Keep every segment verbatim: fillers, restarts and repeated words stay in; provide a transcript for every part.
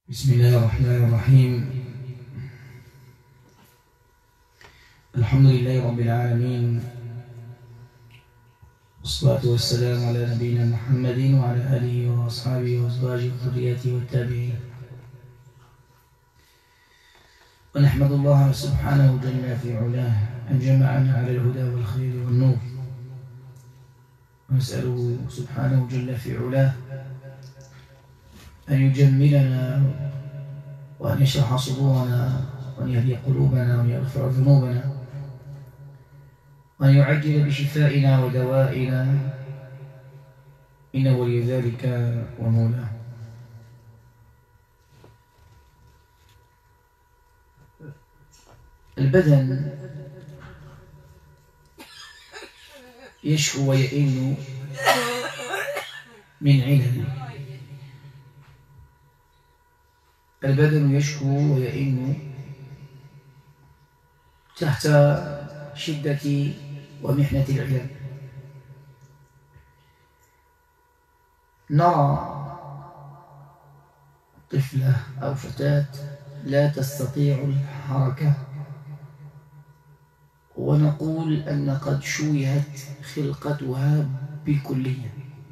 بسم الله الرحمن الرحيم. الحمد لله رب العالمين، والصلاة والسلام على نبينا محمد وعلى آله وأصحابه وأزواجه وذريته والتابعين. ونحمد الله سبحانه جل في علاه أن جمعنا على الهدى والخير والنور، ونسأله سبحانه جل في علاه أن يجملنا وأن يشرح صدورنا وأن يهدي قلوبنا وأن يغفر ذنوبنا وأن يعجل بشفائنا ودوائنا، إنه ولي ذلك ومولاه. البدن يشكو ويئن من علل، البدن يشكو ويئن تحت شدة ومحنة العلل. نرى طفلة أو فتاة لا تستطيع الحركة ونقول أن قد شوهت خلقتها بالكلية،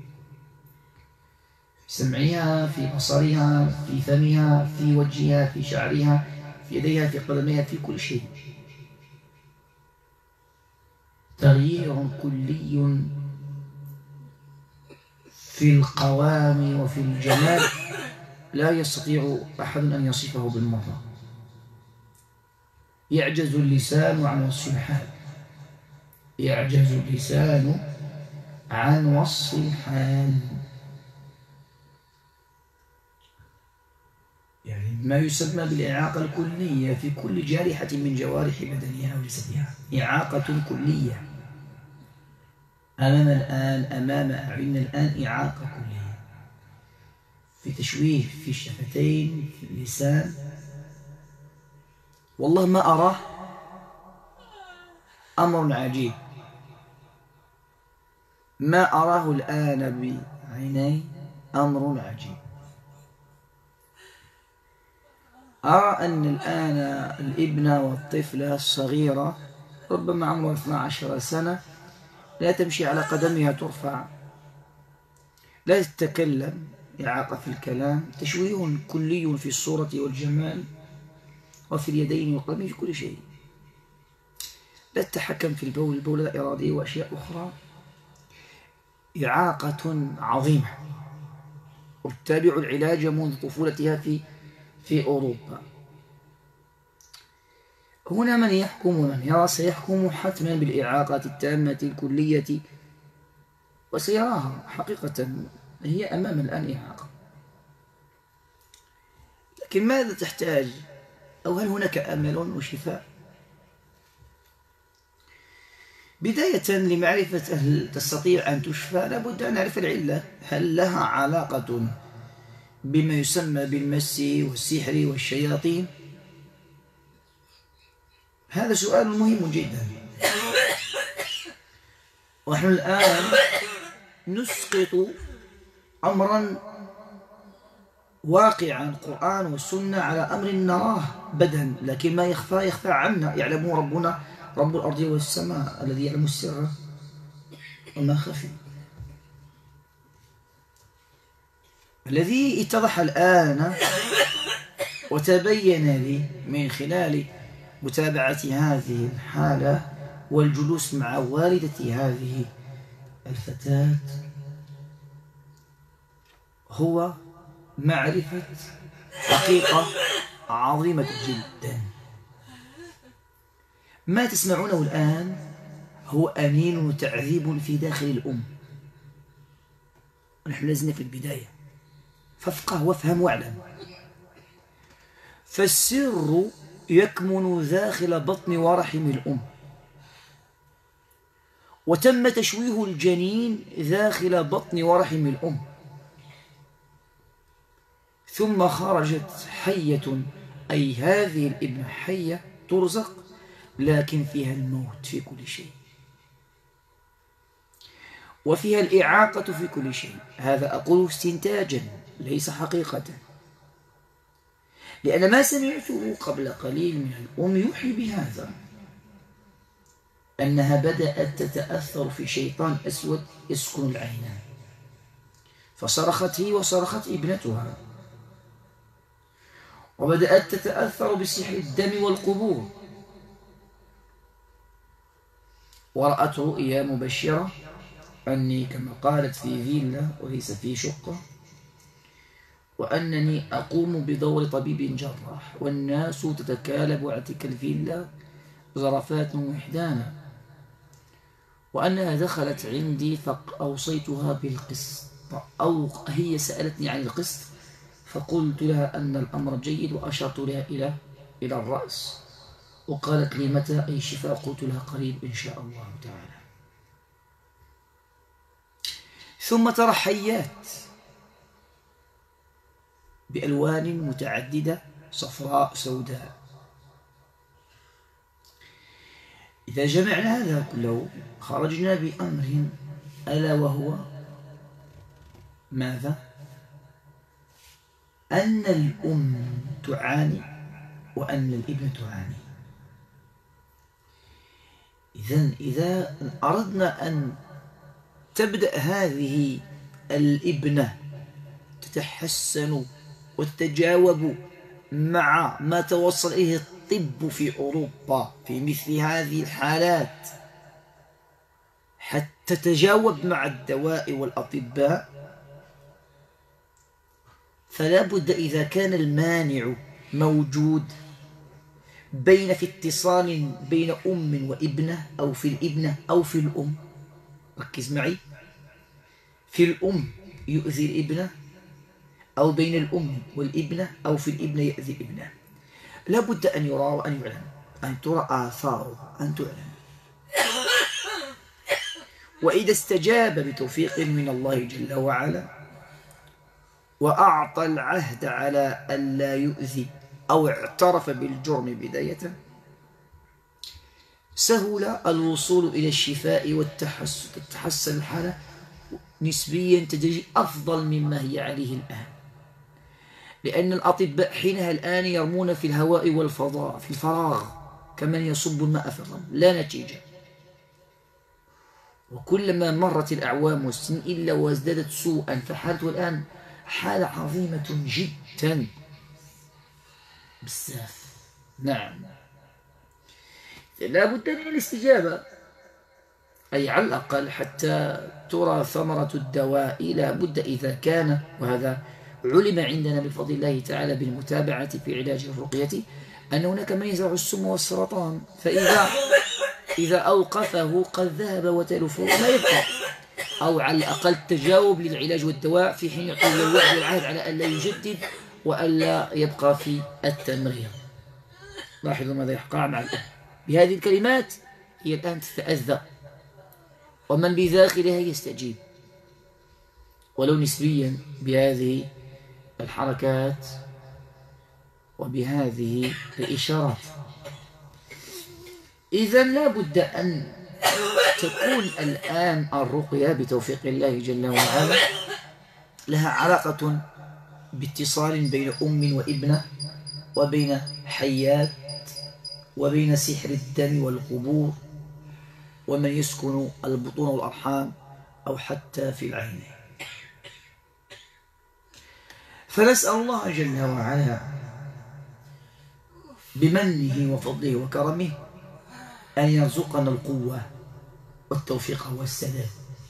في سمعها، في بصرها، في فمها، في وجهها، في شعرها، في يديها، في قدميها، في كل شيء. تغيير كلي في القوام وفي الجمال لا يستطيع أحد أن يصفه بالمرة. يعجز اللسان عن وصف الحال، يعجز اللسان عن وصف الحال. يعني ما يسمى بالإعاقة الكلية في كل جارحة من جوارح بدنها وجسدها، إعاقة كلية أمام الآن أمام أعيننا الآن، إعاقة كلية في تشويه في الشفتين، في اللسان. والله ما أراه أمر عجيب، ما أراه الآن بعيني أمر عجيب. أرى أن الآن الابنة والطفلة الصغيرة ربما عمرها اثنتا عشرة سنة لا تمشي على قدمها ترفع، لا تتكلم، إعاقة في الكلام، تشويه كلي في الصورة والجمال وفي اليدين والقدمين، في كل شيء. لا تتحكم في البول، البول لا إرادي وأشياء أخرى. إعاقة عظيمة، وتتابع العلاج منذ طفولتها في في أوروبا. هنا من يحكم ومن يرى سيحكم حتما بالإعاقة التامة الكلية، وسيراها حقيقة هي أمام الآن إعاقة. لكن ماذا تحتاج، أو هل هناك أمل وشفاء؟ بداية لمعرفة هل تستطيع أن تشفى لابد أن نعرف العلة. هل لها علاقة بما يسمى بالمس والسحر والشياطين؟ هذا سؤال مهم جدا. ونحن الآن نسقط أمرا واقعا القرآن والسنة على أمر نراه بدن، لكن ما يخفى يخفى عنا، يعلمه ربنا رب الأرض والسماء الذي يعلم السر وما خفي. الذي اتضح الآن وتبين لي من خلال متابعة هذه الحالة والجلوس مع والدة هذه الفتاة هو معرفة حقيقة عظيمة جدا. ما تسمعونه الآن هو أنين وتعذيب في داخل الأم، ونحن لازلنا في البداية، فافقه وافهم واعلم. فالسر يكمن داخل بطن ورحم الأم، وتم تشويه الجنين داخل بطن ورحم الأم، ثم خرجت حية، أي هذه الابنة حية ترزق، لكن فيها الموت في كل شيء، وفيها الإعاقة في كل شيء. هذا أقول استنتاجا ليس حقيقة. لأن ما سمعته قبل قليل من الأم يوحي بهذا، أنها بدأت تتأثر في شيطان أسود يسكن العينان، فصرخت هي وصرخت ابنتها، وبدأت تتأثر بسحر الدم والقبور، ورأت رؤيا مبشرة أني كما قالت في فيلا وليس في شقة، وأنني أقوم بدور طبيب جراح، والناس تتكالب على تلك الفيلا زرفات وحدانا، وأنها دخلت عندي فأوصيتها بالقسط، أو هي سألتني عن القسط فقلت لها أن الأمر جيد، وأشرت لها إلى إلى الرأس، وقالت لي متى أي شفاء؟ قلت لها قريب إن شاء الله تعالى. ثم ترى حيات بألوان متعددة صفراء سوداء. إذا جمعنا هذا كله خرجنا بأمر، ألا وهو ماذا؟ أن الأم تعاني وأن الابن تعاني. إذن إذا أردنا أن تبدأ هذه الابنة تتحسن وتتجاوب مع ما توصل إليه الطب في أوروبا في مثل هذه الحالات، حتى تتجاوب مع الدواء والأطباء، فلا بد إذا كان المانع موجود بين في اتصال بين أم وابنة أو في الابنة أو في الأم، ركز معي، في الأم يؤذي الابنة، أو بين الأم والابنة، أو في الابنة يؤذي الابنة، لا بد أن يرى وأن يعلم، أن ترى آثاره، أن تعلم. وإذا استجاب بتوفيق من الله جل وعلا وأعطى العهد على ألا يؤذي أو اعترف بالجرم بداية، سهل الوصول إلى الشفاء والتحسن الحالة نسبيا تدريجي أفضل مما هي عليه الآن، لأن الأطباء حينها الآن يرمون في الهواء والفضاء في الفراغ كمن يصب الماء في الرمل، لا نتيجة. وكلما مرت الأعوام والسنين إلا وازدادت سوءا، فحالته الآن حالة عظيمة جدا بزاف. نعم، لا بد من الاستجابة، أي على الأقل حتى ترى ثمرة الدواء، لا بد إذا كان، وهذا علم عندنا بفضل الله تعالى بالمتابعة في علاج الرقية، أن هناك من يزرع السم والسرطان، فإذا إذا أوقفه قد ذهب وتلفه ما يبقى، أو على الأقل تجاوب للعلاج والدواء في حين يعطي الوعد والعهد على ألا يجدد وألا يبقى في التمريض. لاحظوا ماذا يقع مع الأم بهذه الكلمات، هي الآن تتأذى، ومن بداخلها يستجيب ولو نسبيا بهذه الحركات وبهذه الإشارات. إذن لا بد أن تكون الآن الرقية بتوفيق الله جل وعلا لها علاقة باتصال بين أم وابنة، وبين حيات، وبين سحر الدم والقبور، ومن يسكن البطون والأرحام، أو حتى في العينين. فنسأل الله جل وعلا بمنه وفضله وكرمه أن يرزقنا القوة والتوفيق والسداد.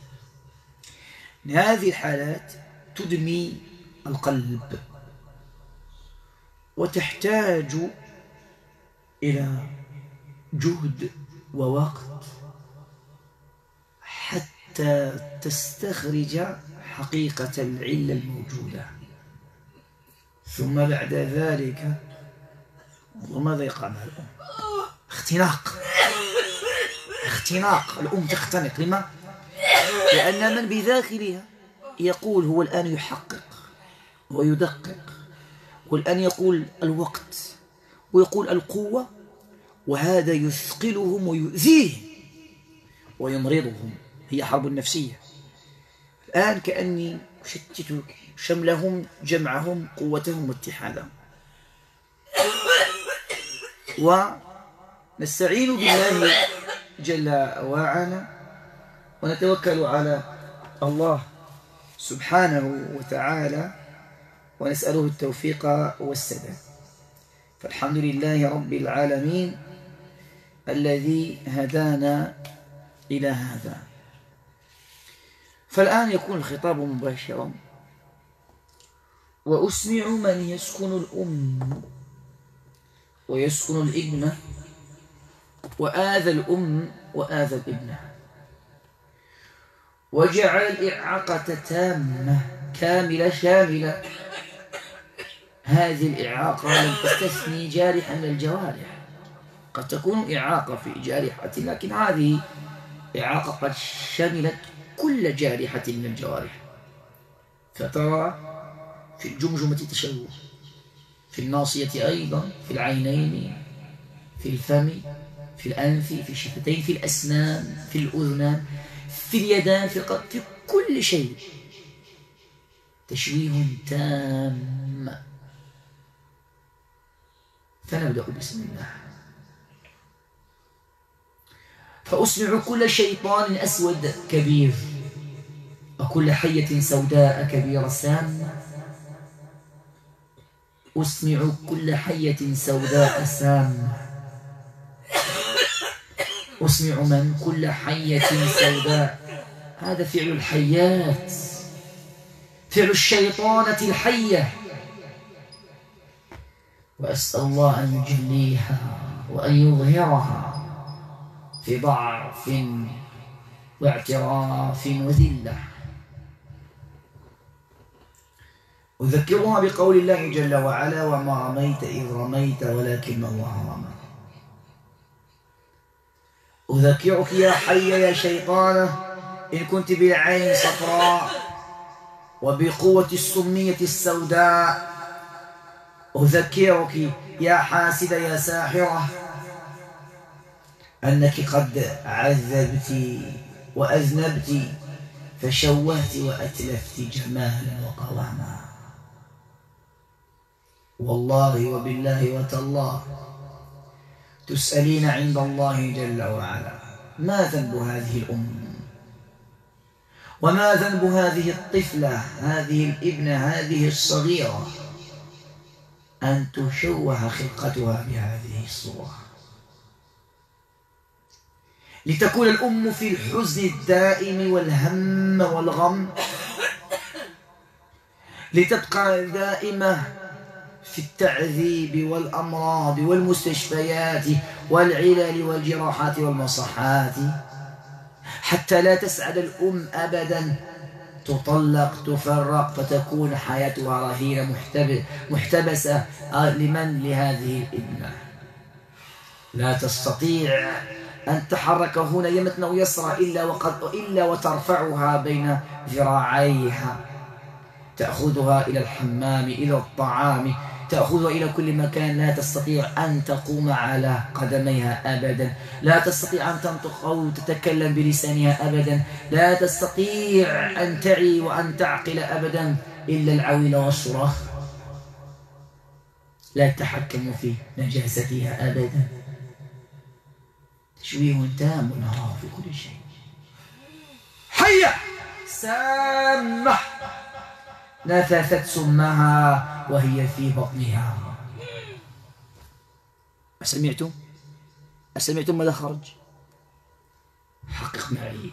هذه الحالات تدمي القلب وتحتاج إلى جهد ووقت حتى تستخرج حقيقة العلة الموجودة، ثم بعد ذلك وماذا يقع مع الأم؟ اختناق اختناق الأم تختنق. لما؟ لأن من بداخلها يقول هو الآن يحقق ويدقق، والآن يقول الوقت ويقول القوة، وهذا يثقلهم ويؤذيهم ويمرضهم. هي حرب نفسية. الآن كأني أشتت شملهم، جمعهم، قوتهم واتحادهم. ونستعين بالله جل وعلا ونتوكل على الله سبحانه وتعالى ونسأله التوفيق والسداد. فالحمد لله رب العالمين الذي هدانا إلى هذا. فالآن يكون الخطاب مباشرا، وأسمع من يسكن الأم ويسكن الابن وآذى الأم وآذى الابن، وجعل الإعاقة تامة كاملة شاملة. هذه الإعاقة لم تستثني جارحا من الجوارح، قد تكون إعاقة في جارحة، لكن هذه إعاقة قد شملت كل جارحة من الجوارح. فترى في الجمجمة تشوه، في الناصية أيضا، في العينين، في الفم، في الأنف، في الشفتين، في الأسنان، في الأذنان، في اليدان، في القدم، في كل شيء تشويه تام. فنبدأ بسم الله. فأسمع كل شيطان أسود كبير وكل حية سوداء كبيرة سامة. أسمع كل حية سوداء سامة. أسمع من كل حية سوداء، هذا فعل الحيات، فعل الشيطانة الحية. وأسأل الله أن يجليها وأن يظهرها في ضعف واعتراف وذلة. أذكرها بقول الله جل وعلا: وما رميت إذ رميت ولكن الله رمى. أذكرك يا حي يا شيطانة إن كنت بالعين صفراء وبقوة السمية السوداء. أذكرك يا حاسدة يا ساحرة أنك قد عذبت وأذنبت فشوهت وأتلفت جمالا وقواما. والله وبالله وتالله تسألين عند الله جل وعلا ما ذنب هذه الأم، وما ذنب هذه الطفلة، هذه الابنة، هذه الصغيرة، أن تشوه خلقتها بهذه الصورة، لتكون الأم في الحزن الدائم والهم والغم، لتبقى دائمة في التعذيب والأمراض والمستشفيات والعلل والجراحات والمصحات، حتى لا تسعد الأم أبدا، تطلق تفرق فتكون حياتها رهينة محتبسة. لمن؟ لهذه الابنة. لا تستطيع أن تحرك هنا يمنة ويسرى إلا وقد إلا وترفعها بين ذراعيها، تأخذها إلى الحمام، إلى الطعام، تأخذها إلى كل مكان. لا تستطيع أن تقوم على قدميها أبدا، لا تستطيع أن تنطق أو تتكلم بلسانها أبدا، لا تستطيع أن تعي وأن تعقل أبدا إلا العويل والصراخ. لا تتحكم في نجاستها أبدا. تشويه تام لها في كل شيء. حية سامة نفثت سمها وهي في بطنها. أسمعتم؟ أسمعتم ماذا خرج؟ حقق معي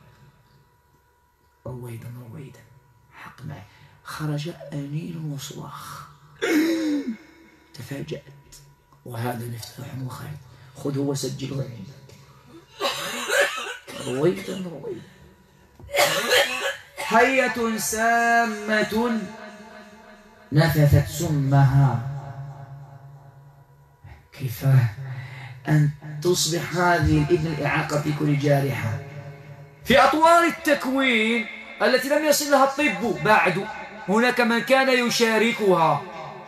رويدا رويدا، حق معي. خرج أنين وصراخ. تفاجأت، وهذا مفتاح وخير. خذه وسجله عندك. رويدا رويدا. حية سامة نفثت سمها. كيف أن تصبح هذه الابن الإعاقة في كل جارحة في أطوار التكوين التي لم يصل لها الطب بعد؟ هناك من كان يشاركها.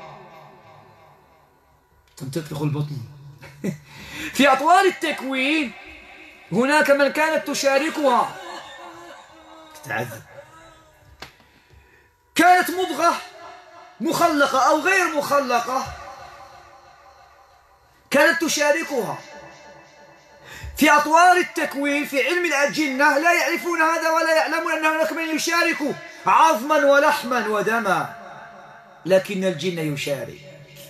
تنتفخ البطن. في أطوار التكوين هناك من كانت تشاركها، تتعذب. كانت مضغة مخلقة أو غير مخلقة، كانت تشاركها في أطوار التكوين في علم الأجنة. لا يعرفون هذا ولا يعلمون أن هناك من يشارك عظما ولحما ودما، لكن الجن يشارك.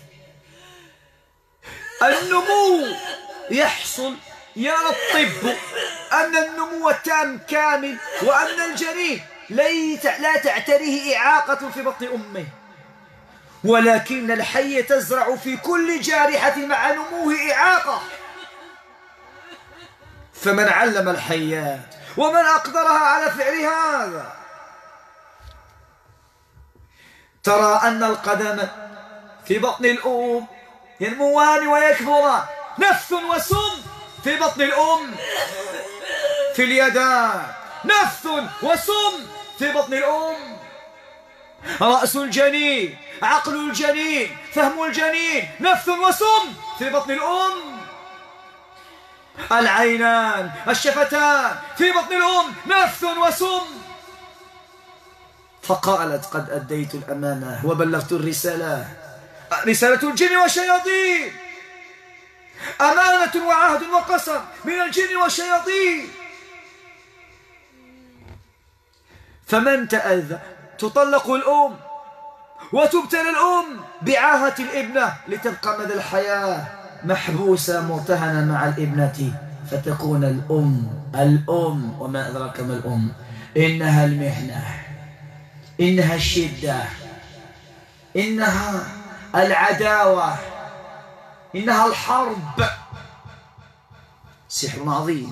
النمو يحصل، يرى الطب أن النمو التام كامل، وأن الجنين لا تعتريه إعاقة في بطن أمه، ولكن الحية تزرع في كل جارحة مع نموه إعاقة. فمن علم الحيات ومن أقدرها على فعل هذا. ترى أن القدم في بطن الأم ينموان ويكبران، نفث وسم في بطن الأم. في اليدان نفث وسم في بطن الأم. رأس الجنين، عقل الجنين، فهم الجنين، نفث وسم في بطن الأم. العينان، الشفتان في بطن الأم، نفث وسم. فقالت قد أديت الأمانة وبلغت الرسالة، رسالة الجن والشياطين، أمانة وعهد وقسم من الجن والشياطين. فمن تأذى تطلق الأم وتبتلى الأم بعاهة الابنة لتبقى مدى الحياة محبوسة مرتهنة مع الابنة، فتكون الأم الأم وما أدراك ما الأم، إنها المحنة، إنها الشدة، إنها العداوة، إنها الحرب. سحر عظيم،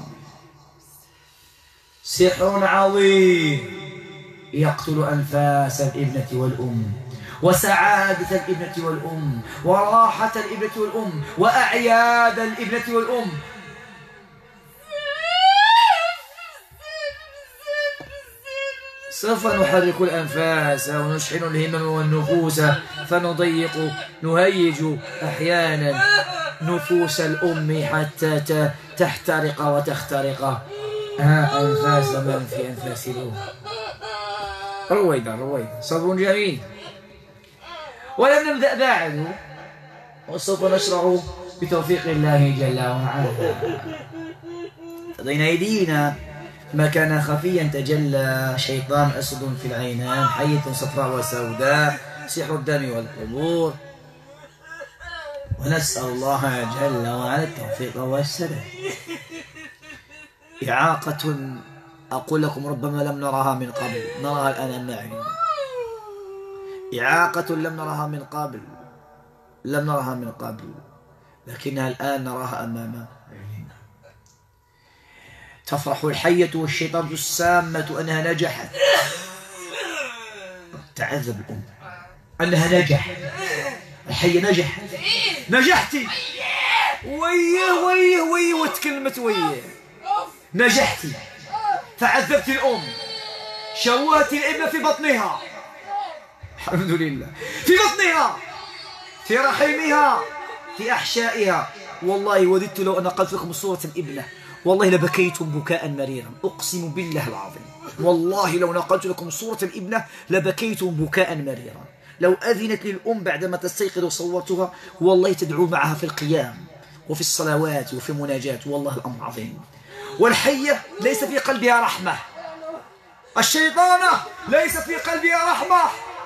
سحر عظيم يقتل أنفاس الابنة والأم، وسعادة الابنة والأم، وراحة الابنة والأم، وأعياد الابنة والأم. سوف نحرك الأنفاس ونشحن الهمم والنفوس، فنضيق نهيج أحيانا نفوس الأم حتى تحترق وتخترق. ها أنفاس من في أنفاس الأم. رويدا رويدا، صبر جميل. ولم نبدأ بعد، وسوف نشرع بتوفيق الله جل وعلا. قضينا أيدينا مكان خفيا تجلى شيطان أسد في العينان، حية صفراء وسوداء، سحر الدم والقبور. ونسأل الله جل وعلا التوفيق والسداد. إعاقة أقول لكم ربما لم نرها من قبل، نراها الآن معي. إعاقة لم نرها من قبل، لم نرها من قبل، لكنها الآن نراها أمامنا. تفرح الحية والشيطان السامة أنها نجحت. تعذب الأم أنها نجحت، الحية نجحت، نجحتي، ويه ويه ويه وتكلمت ويه، نجحتي. فعذبت الأم، شوهت الابن في بطنها، الحمد لله، في بطنها، في رحمها، في أحشائها. والله وددت لو أن قلت لكم صورة الابنة، والله لبكيتم بكاء مريرا، أقسم بالله العظيم. والله لو نقلت لكم صورة الابنة لبكيتم بكاء مريرا. لو أذنت للأم بعدما تستيقظ وصورتها، والله تدعو معها في القيام وفي الصلوات وفي المناجات. والله الأمر عظيم. والحية ليس في قلبها رحمة، الشيطانة ليس في قلبها رحمة.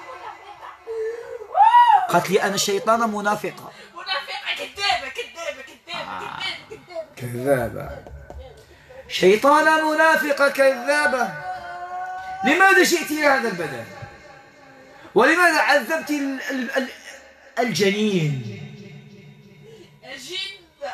قالت لي أنا الشيطانة منافقة، منافقة كذابة كذابة كذابة كذابة، شيطانة منافقة كذابة. لماذا جئت إلى هذا البدن؟ ولماذا عذبت ال ال ال الجنين؟ أجنة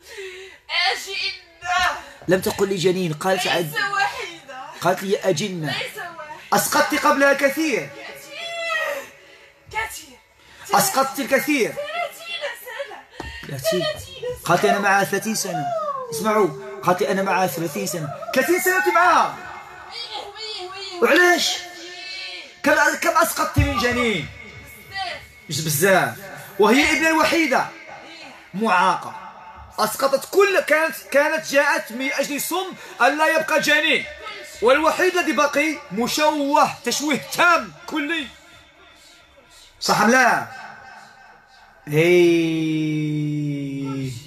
أجنة. لم تقل لي جنين، قالت ليس واحدة، قالت لي أجنة. ليس واحدة. أسقطت قبلها كثير، كثير كثير، أسقطت الكثير. ثلاثين سنة، ثلاثين. قالت أنا معها ثلاثين سنة. اسمعوا، قالت أنا معها ثلاثين سنة. ثلاثين سنة أنت معها؟ وعلاش؟ كم كم أسقطت من جنين؟ مش بزاف. وهي الابنة الوحيدة معاقة، أسقطت كل، كانت كانت جاءت من أجل صم أن لا يبقى جنين، والوحيد الذي بقي مشوه تشويه تام كلي. صح أم لا؟ هي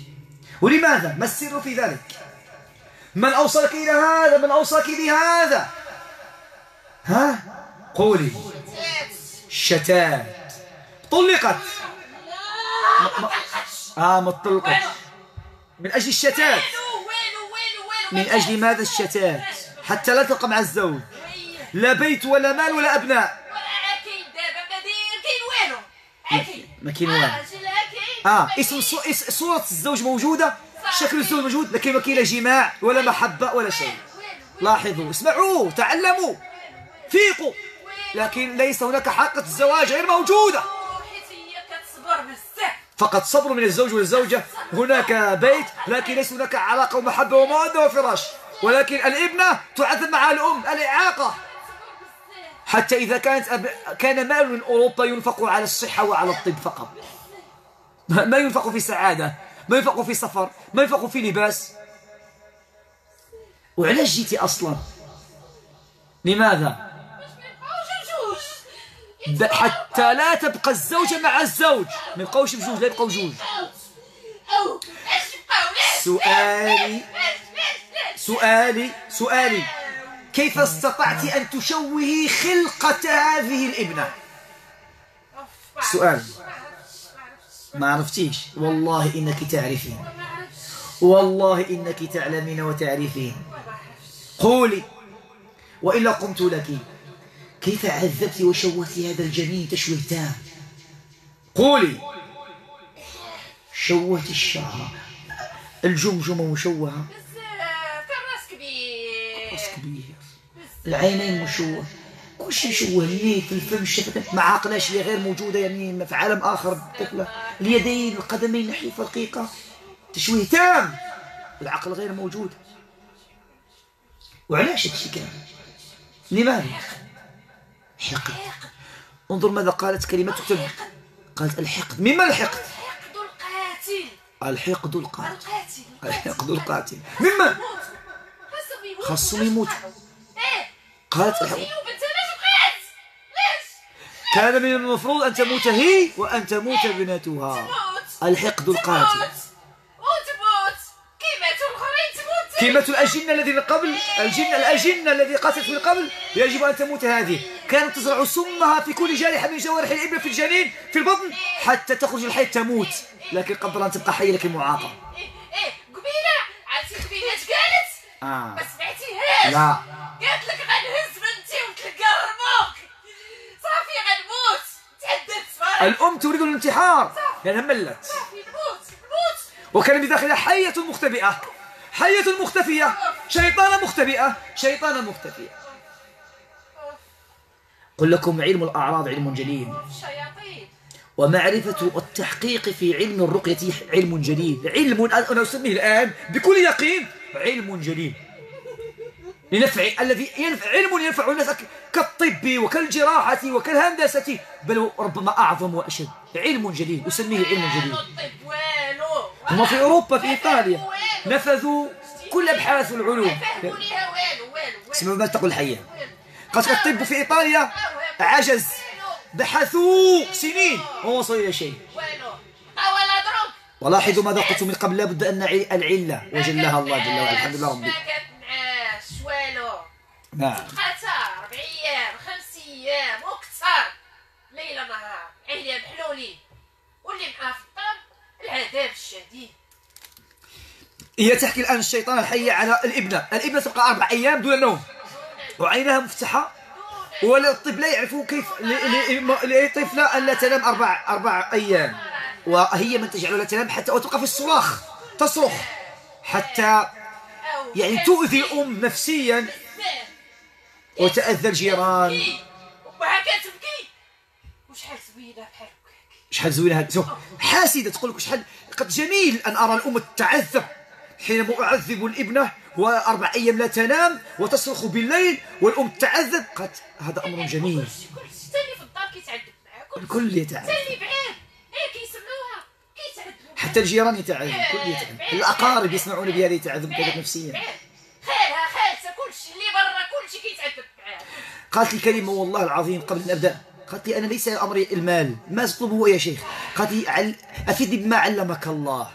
ولماذا؟ ما السر في ذلك؟ من أوصلك إلى هذا؟ من أوصاك بهذا؟ ها؟ قولي. الشتات. طلقت. م... م... آه ما طلقت من أجل الشتات. من أجل ماذا الشتات؟ حتى لا تلقى مع الزوج، لا بيت ولا مال ولا أبناء. ما كاين والو. اه اسم صورة الزوج موجودة، شكل الزوج موجود، لكن ما كاين لا جماع ولا محبة ولا شيء. لاحظوا، اسمعوا، تعلموا، فيقوا. لكن ليس هناك حقيقة الزواج، غير موجودة. فقط صبر من الزوج والزوجة. هناك بيت لكن ليس هناك علاقة ومحبة ومودة وفراش. ولكن الابنة تعذب مع الأم، الإعاقة. حتى إذا كانت أب... كان مال من أوروبا ينفق على الصحة وعلى الطب فقط، ما ينفق في سعادة، ما ينفق في سفر، ما ينفق في لباس. وعلاش جيتي أصلا؟ لماذا؟ حتى لا تبقى الزوجة مع الزوج. ما يبقاوش بجوج، لا يبقاو بجوج. سؤالي سؤالي سؤالي كيف استطعت أن تشوهي خلقة هذه الابنة؟ سؤال. ما عرفتيش؟ والله إنك تعرفين، والله إنك تعلمين وتعرفين. قولي وإلا قمت لك. كيف عذبت وشوهت هذا الجنين تشويه تام؟ قولي. شوهت الشعر، الجمجمة مشوهة، راس كبير، راس كبير، العينين مشوهة، كل شيء مشوه، اللي في الفم، الشفتين، ما عقلاش اللي غير موجودة، يعني في عالم آخر. الطفلة، اليدين، القدمين، نحيفة رقيقة، تشويه تام، العقل غير موجود. وعلاش هادشي كان؟ لماذا؟ حقد. انظر ماذا قالت، كلمة تكتب. قالت الحقد. مما الحقد؟ الحقد القاتل. الحقد القاتل. الحقد القاتل. مما؟ خاصهم يموتوا. قالت الحقد. كان من المفروض أن تموت هي وأن تموت ابنتها. الحقد القاتل. كلمة الأجنة الذي من قبل، الجنة الأجنة الذي قاتلت من قبل، يجب أن تموت هذه. كانت تزرع سمها في كل جارحة من جوارح الإبن في الجنين في البطن حتى تخرج الحية تموت، لكن قدر أن تبقى حية لكن معاقة. إيه قبيلة عرفتي قبيلة قالت؟ آه. ما سمعتيهاش؟ لا. قالت لك غنهز بنتي ونتلقى رموك، صافي غنموت، تعذبت. الأم تريد الانتحار لأنها ملت. صافي نموت نموت. وكان بداخلها حية مختبئة، حية مختفية، شيطانة مختبئة، شيطانة مختفية. قل لكم علم الأعراض علم جليل، ومعرفة التحقيق في علم الرقية علم جليل. علم أنا أسميه الآن بكل يقين علم جليل، لنفع الذي ينفع، علم ينفع الناس كالطب وكالجراحة وكالهندسة، بل ربما أعظم وأشد. علم جليل أسميه علم جليل. هم في أوروبا في إيطاليا نفذوا كل أبحاث العلوم. اسمعوا ما تقول الحية. قالت الطب في إيطاليا عجز، بحثوا سنين وما وصلوا إلى شيء. ولاحظوا ماذا قلت من قبل، لابد أن العلة وجلها الله جل وعلا. الحمد لله ربي. نعم. خطر أربع أيام خمس أيام وكثر، ليلة نهار، عينيها محلولين، واللي معاه في الطب العذاب الشديد. هي تحكي الآن الشيطان الحية على الابنة. الابنة تبقى أربع أيام دون نوم وعينها مفتحة، ولا الطب لا يعرف كيف لطفلة أن لا تنام أربع أربع أيام، وهي من تجعلها تنام حتى وتبقى في الصراخ، تصرخ حتى يعني تؤذي الأم نفسيا وتأذى الجيران. وهكا تبكي وشحال زوينة بحال هكاك، شحال زوينة هكا حاسدة، تقول لك شحال قد جميل أن أرى الأم تعذب حينما أعذب الابنة وأربع أيام لا تنام وتصرخ بالليل والأم تعذب. قد هذا أمر جميل. كلشي تاني في الدار كيتعذب معاكم، الكل يتعذب، تاني بعاد ايه كيسمعوها كيتعذبوا، حتى الجيران يتعذب، الكل يتعذب، الأقارب يسمعون بهذا يتعذب كذلك نفسيا. خالها خالتها كلشي اللي برا كلشي كيتعذب معاه. قالت لي كلمة والله العظيم قبل أن أبدأ، قالت لي أنا ليس أمري المال، ما أطلبه يا شيخ، قالت لي أفيدني بما علمك الله.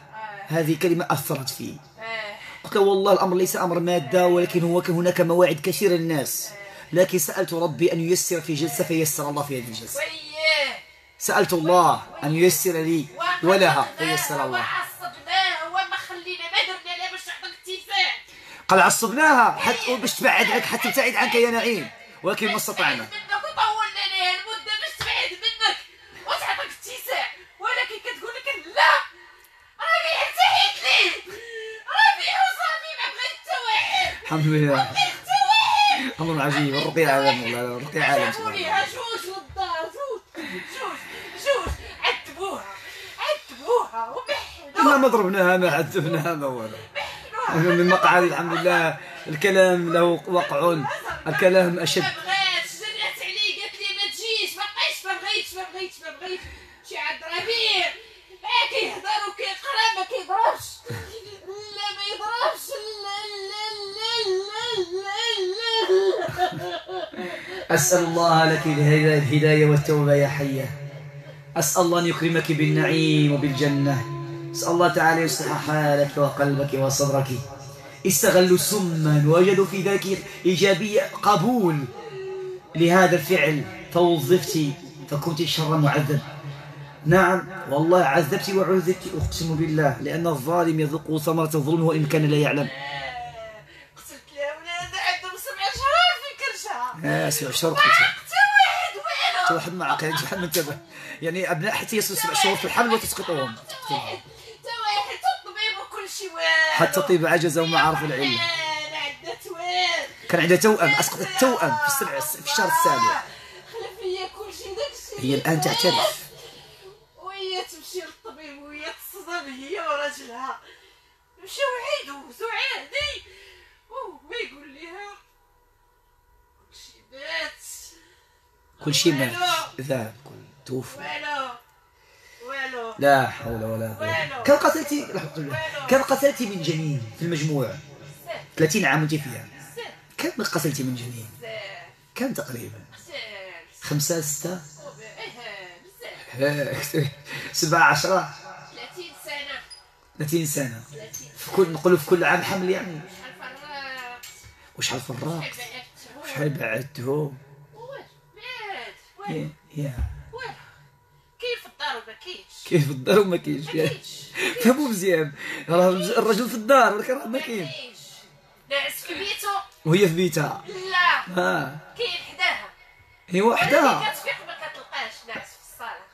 هذه كلمة أثرت فيه. آه. قلت له والله الأمر ليس أمر مادة، ولكن هو هناك مواعيد كثيرة للناس، لكن سألت ربي أن ييسر في جلسة فيسر الله في هذه الجلسة. وياه سألت الله أن ييسر لي ولها فيسر الله. وعصبناه وما خلينا ما درنا لا باش نعطيك اتفاق. قال عصبناها حتى باش تبعد عنك، حتى تبتعد عنك يا نعيم، ولكن ما استطعنا. منك وطولنا لها المدة باش تبعد منك وتعطيك اتساع، ولكن كتقول لك لا ربي ارتحت لي، ربي وصافي ما بغيت حتى واحد. الحمد لله. حتى واحد. أمر عجيب، الرقي عالم والله، الرقي عالم. جابوليها جوج للدار، جوج جوج جوج عذبوها عذبوها ومحنوها. ما ضربناها ما عذبناها ما والو. من مقعد الحمد لله الكلام له وقع، الكلام أشد. ما بغاتش زرعت عليه قالت لي ما تجيش، ما بقيتش، ما بغيتش ما بغيتش ما بغيتش. شي عاد ربيع ما كيهضر وكيقرا ما كيضربش، لا ما يضربش، لا لا لا لا لا. أسأل الله لك الهداية والتوبة يا حية. أسأل الله أن يكرمك بالنعيم وبالجنة. أسأل الله تعالى يصلح حالك وقلبك وصدرك. استغلوا سما ووجدوا في ذلك إيجابية قبول لهذا الفعل، فوظفت فكنت شر معذب. نعم والله عذبت وعذبت أقسم بالله، لأن الظالم يذوق ثمرة ظلمه وإن كان لا يعلم. قتلت الأولاد عندهم سبع شهور في كرشها. آه سبع شهور قلت حتى واحد وينهم؟ واحد معك يعني واحد منتبه، يعني أبناء حتى يصلوا سبع شهور في الحمل وتسقطهم. حتى واحد حتى الطبيب وكل شيء والو. حتى الطبيب عجز وما عرف العلم. عندها توال. كان عندها توأم، أسقطت التوأم في السبع في الشهر السابع. خلف هي كل شيء داكشي. هي الآن تعترف. وهي تمشي للطبيب وهي تصدم هي وراجلها. مشاو عيدو سعادي وما يقول لها كل شيء مات. كل شيء مات ذاب كل توفى. والو والو. لا حول ولا قوة. كم قتلتي؟ كم قتلتي من جنين في المجموع؟ ثلاثين عام وانت فيها. كم قتلتي من جنين؟ كم تقريبا؟ خمسة ستة؟ سبعة عشرة؟ ثلاثين سنة. ثلاثين سنة. في كل نقولوا في كل عام حمل يعني. شحال فرقت. وشحال فرقت؟ بعدتهم. وشحال بعدتهم؟ واه بعد والو يا يا والو. كاين في الدار وما كاينش. كاين في الدار وما كاينش. ما كاينش. فهموا مزيان، راه الرجل في الدار ولكن راه ما كاين. ناعس في بيتو. وهي في بيتها. لا ها كاين حداها. هي ولكن وحدها. كتفيق ما كتلقاش ناعس في الصالة.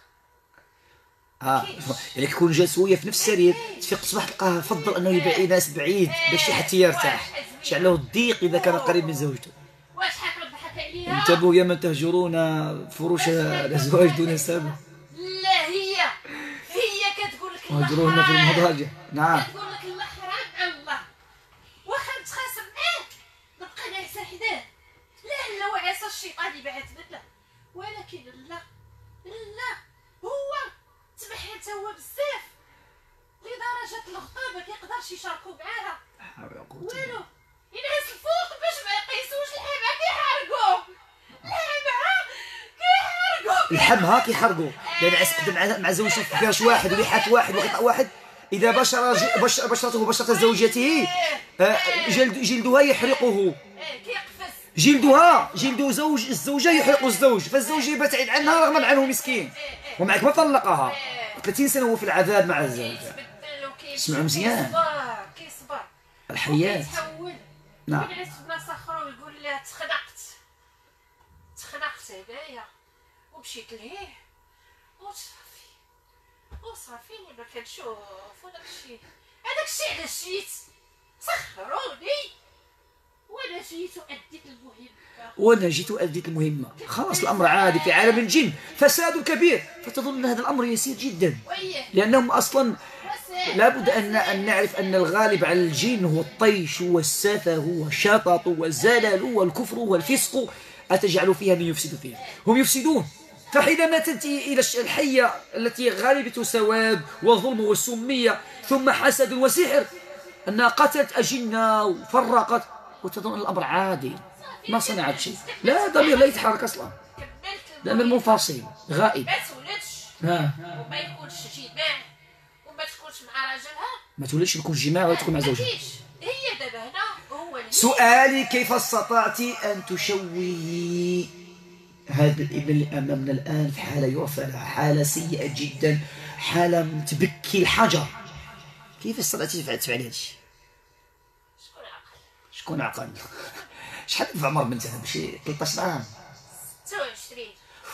اه يعني كيكون جالس وهي في نفس السرير، تفيق الصباح تلقاه فضل انه يبعد ناس بعيد باش حتى يرتاح، شعله الضيق اذا كان قريب من زوجته. واش حكى ضحك عليها؟ انتبهوا يا من تهجرون فروش الازواج دون سبب. لا هي هي كتقول لك وهجروهن في المضاجع. نعم كتقول لك الله حرام على الله. واخا نتخاصم معاه نبقى ناعسه حداه. لا لا وعسى الشيطان يبعث منه، ولكن لا لا هو تبح حتى هو بزاف لدرجه الغطاء ما كيقدرش يشاركوا معاها والو. ينعس الفوق باش ما يقيسوش الحما كيحرقوا. الحما كيحرقوا. الحمها كيحرقوا، لان عسقت مع مع زوجته في فراش واحد ولحاف واحد وغطاء واحد، اذا بشر بشر بشرته بشره زوجته آه، جلد جلدها يحرقه. كيقفز. جلدها جلد زوج الزوجه يحرق الزوج، فالزوج يبتعد عنها رغما عنه مسكين، ومعك ما طلقها. ثلاثين سنه هو في العذاب مع الزوجه. اسمعوا مزيان. كيصبر كيصبر الحياه. كيتحول. نعم. ينعس في بلاصه اخرى ويقول لها تخنقت تخنقت هنايا ومشيت لهيه وصافي وصافي ما كنشوف وداك الشيء هذاك الشيء علاش جيت سخروني وانا جيت واديت المهمه. وانا جيت واديت المهمه، خلاص الامر عادي في عالم الجن، فساد كبير، فتظن ان هذا الامر يسير جدا، لانهم اصلا لابد ان ان نعرف ان الغالب على الجن هو الطيش والسفه والشطط والزلل والكفر والفسق، اتجعل فيها من يفسد فيها، هم يفسدون. فحينما تنتهي الى الحيه التي غالبه سواد وظلم وسميه ثم حسد وسحر، انها قتلت اجنه وفرقت، وتظن ان الامر عادي ما صنعت شيء، لا ضمير لا يتحرك اصلا، ضمير منفصل غائب. ما تولدش ها وما يكونش جماع وما تكونش مع راجلها ما توليش يكون جماع ولا تكون مع زوجها. مفيش. هي دابا هنا هو اللي سؤالي: كيف استطعت أن تشوهي هذا الابن اللي أمامنا الآن في حالة يرثى لها، حالة سيئة جدا، حالة تبكي الحجر؟ كيف استطعتي تفعلي هذا الشيء؟ شكون عقل؟ شكون عقل؟ شحال في عمر بنتها؟ بشي ثلاثطاش عام. ستة وعشرين.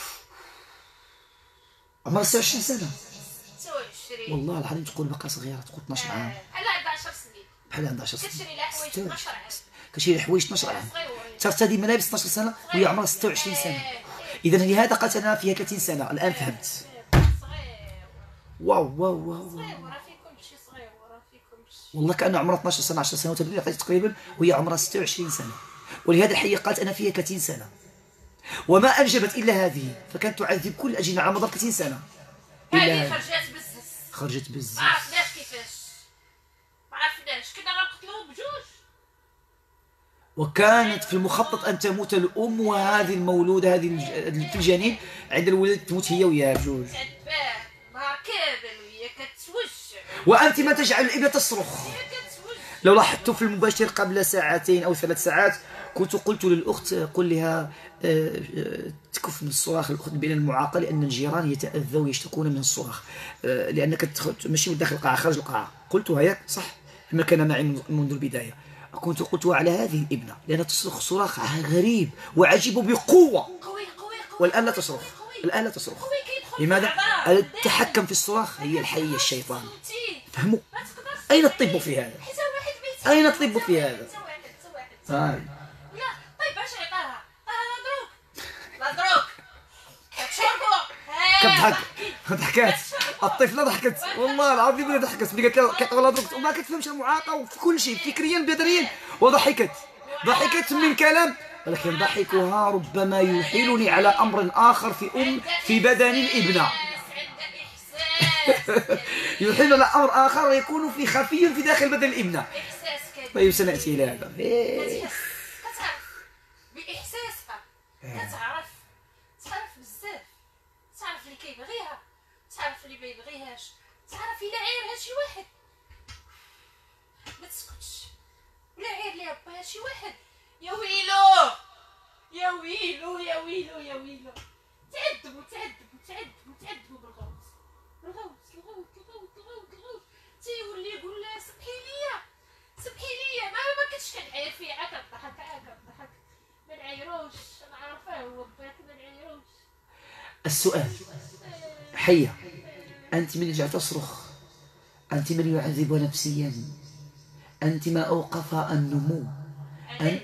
عمرها ستة وعشرين سنة. ستة وعشرين. والله العظيم تقول باقا صغيرة، تقول اثناش عام. بحال عندها عشر سنين. بحال عندها عشر سنين. كتشري لها حوايج اثناش عام. كتشري حوايج اثناش عام. ترتدي ملابس اثناش سنة وهي عمرها ستة وعشرين سنة. إذا لهذا قالت أنا فيها ثلاثين سنة. الآن فهمت. صغير. واو واو واو. صغير راه فيكم شي صغير راه فيكم شي. والله كأن عمرها اثناش سنة عشر سنة وتبدأ تقريبا وهي عمرها ستة وعشرين سنة. ولهذا الحقيقة قالت أنا فيها ثلاثين سنة. وما أنجبت إلا هذه، فكانت تعذب كل الأجنة على مدار ثلاثين سنة. هذه خرجت بزز. خرجت بزز. ما عرفناش كيفاش. ما عرفناش كنا غنقتلوه بجوج. وكانت في المخطط أن تموت الأم وهذه المولودة هذه في الجنين، عند الولادة تموت هي وياها بجوج. تعذبات نهار كامل وهي كتوجع. وأنت ما تجعل الابنة تصرخ. هي كتوجع. لو لو لاحظت في المباشر قبل ساعتين أو ثلاث ساعات كنت قلت للأخت قل لها آه، آه، تكف من الصراخ الأخت بين المعاقة، لأن الجيران يتأذوا ويشتكون من الصراخ، آه، لأنك تمشي من داخل القاعة خارج القاعة. قلتها ياك صح لما كان معي منذ البداية. كنت قلتها على هذه الابنة لأنها تصرخ صراخ غريب وعجيب بقوة. قوي قوي قوي. والآن لا تصرخ. الآن لا تصرخ. قوي كيدخل. لماذا؟ التحكم في الصراخ هي الحية الشيطان. فهموا؟ أين الطب في هذا؟ حتى واحد بيت. أين الطب في هذا؟ حتى واحد حتى واحد. آه. لا طيب اش عطاها؟ عطاها لا دروك. لا دروك. كتشربوا. كتضحك ضحكات الطفله ضحكت والله العظيم الا ضحكت ملي قالت لها كيعطيوها لا دروك وما كتفهمش المعاقه وفي كل شيء فكريا بدنيا وضحكت ضحكت من كلام، ولكن ضحكها ربما يحيلني على امر اخر في ام في بدن الابنه. يحيل على امر اخر ويكون في خفي في داخل بدن الابنه. احساس كبير. طيب سناتي الى هذا. كتعرف باحساسها. كتعرف تعرف بزاف. تعرف اللي كيبغيها، تعرف اللي ما يبغيهاش، تعرف الا عايرها شي واحد ما تسكتش، ولا عاير ليها باها شي واحد يا ويلو يا ويلو يا ويلو يا ويلو. تعذبوا تعذبوا تعذبوا تعذبوا بالغوت بالغوت الغوت الغوت الغوت الغوت تيولي يقول لها سمحي ليا سمحي ليا. ما ما كنتش كنعاير فيه عا كضحك عا كضحك. ما نعايروش انا عارفاه هو باك ما نعايروش. السؤال حية، أنت من يجعل تصرخ، أنت من يعذب نفسيا، أنت ما أوقف النمو. أن...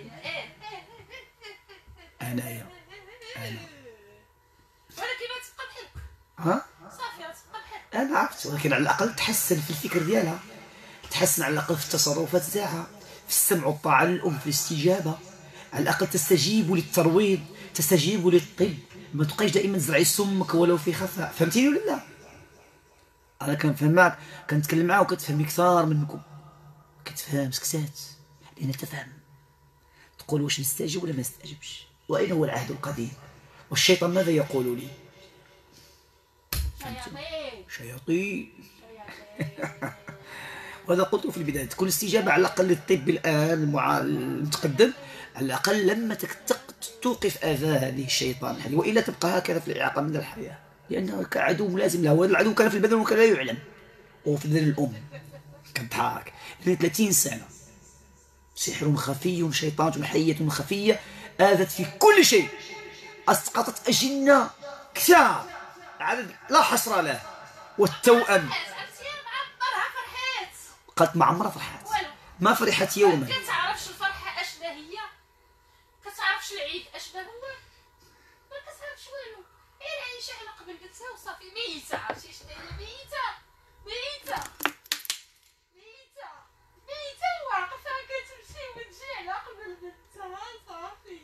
أنا يا أنا ولكن ما تبقى بحالك. ها؟ صافي غتبقى بحالك. أنا عرفت، ولكن على الأقل تحسن في الفكر ديالها، تحسن على الأقل في التصرفات تاعها، في السمع والطاعة للأم، في الاستجابة، على الأقل تستجيب للترويض، تستجيب للطب، ما تبقايش دائما تزرعي سمك ولو في خفاء. فهمتيني ولا لا؟ انا كنفهم معك، كنتكلم معاه وكتفهمي كثار منكم، كتفهم سكتات لان تفهم تقول واش نستجيب ولا ما نستجبش، واين هو العهد القديم، والشيطان ماذا يقول لي؟ شياطين شياطين. وهذا قلت في البدايه، تكون استجابه على الاقل للطب الان المتقدم، على الاقل لما توقف اذى هذه الشيطان هذه، والا تبقى هكذا في الاعاقه من الحياه، لانه كعدو ملازم له. وهذا العدو كان في البدن وكان لا يعلم، وفي بدن الام كضحك. ثلاثين سنه سحر خفي، شيطان حيه خفيه اذت في كل شيء، اسقطت اجنه كثار عدد لا حصر له، والتوأم قالت ما عمرها فرحات، ما فرحت يوما. كتعرفش الفرحه اشنا هي، كتعرفش العيد اشنا هو، ما كتعرفش والو، غير عايشه على قبل بنتها وصافي ميته. عرفتي شنو هي ميته ميته ميته ميته واقفه كتمشي وتجي على قبل بنتها صافي.